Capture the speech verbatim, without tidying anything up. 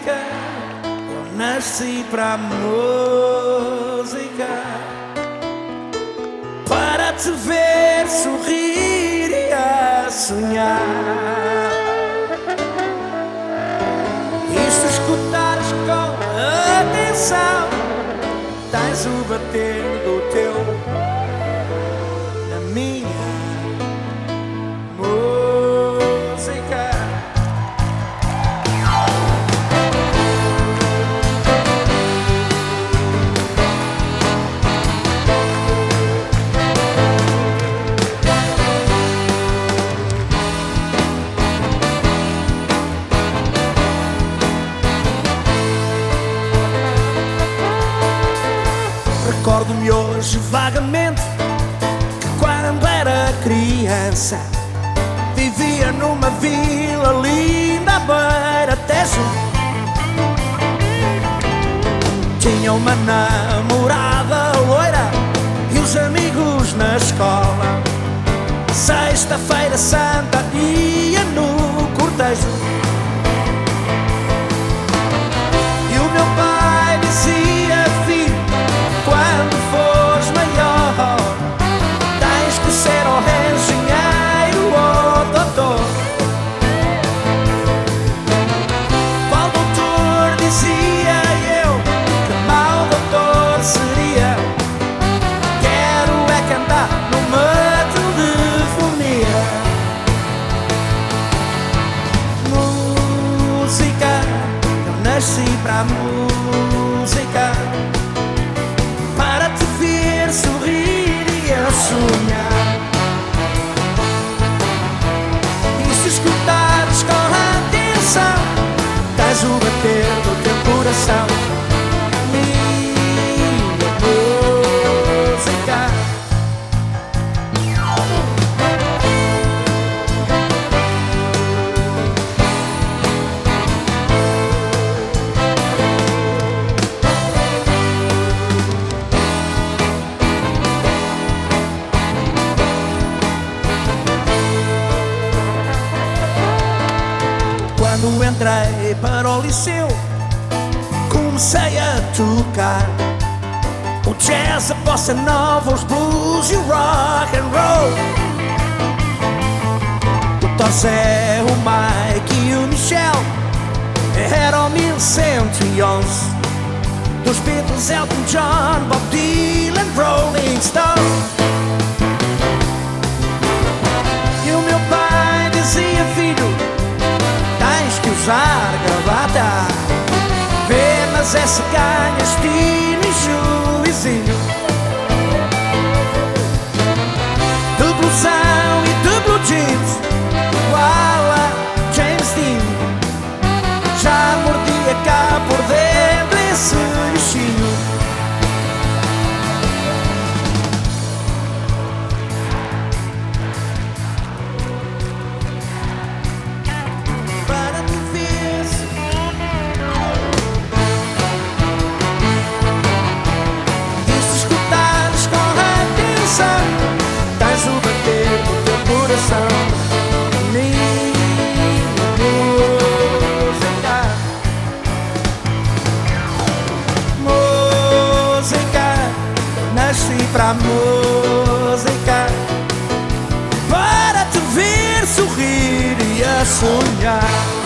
música, eu nasci pra música, para te ver sorrir e a sonhar. E se escutares com atenção, tens o bater do teu na minha música. Recordo-me hoje vagamente que quando era criança vivia numa vila linda à beira-tejo. Tinha uma namorada loira e os amigos na escola. Sexta-feira santa ia no cortejo. E o meu pai dizia: filho, quando fores maior, tens que ser ou engenheiro ou doutor. Qual doutor, dizia eu, que mau doutor seria? Quero é cantar numa telefonia. Música, eu nasci pra música, para te ver sorrir e a sonhar. E se escutares com atenção, tens o bater do teu coração. Minha música. Quando entrei para o liceu, comecei a tocar o jazz, a bossa nova, os blues e o rock and roll. O Tosé, o Mike e o Michel eram mil cento e onze. Dos Beatles, Elton John, Bob Dylan, Rolling Stone. E o meu pai dizia: filho, tens que usar gravata. Vê, mas é se ganhas fino e juizinho. De blusão e de blue jeans, igual a James Dean. Já mordia cá por dentro esse bichinho. Nasci pra música, para te ver sorrir e a sonhar.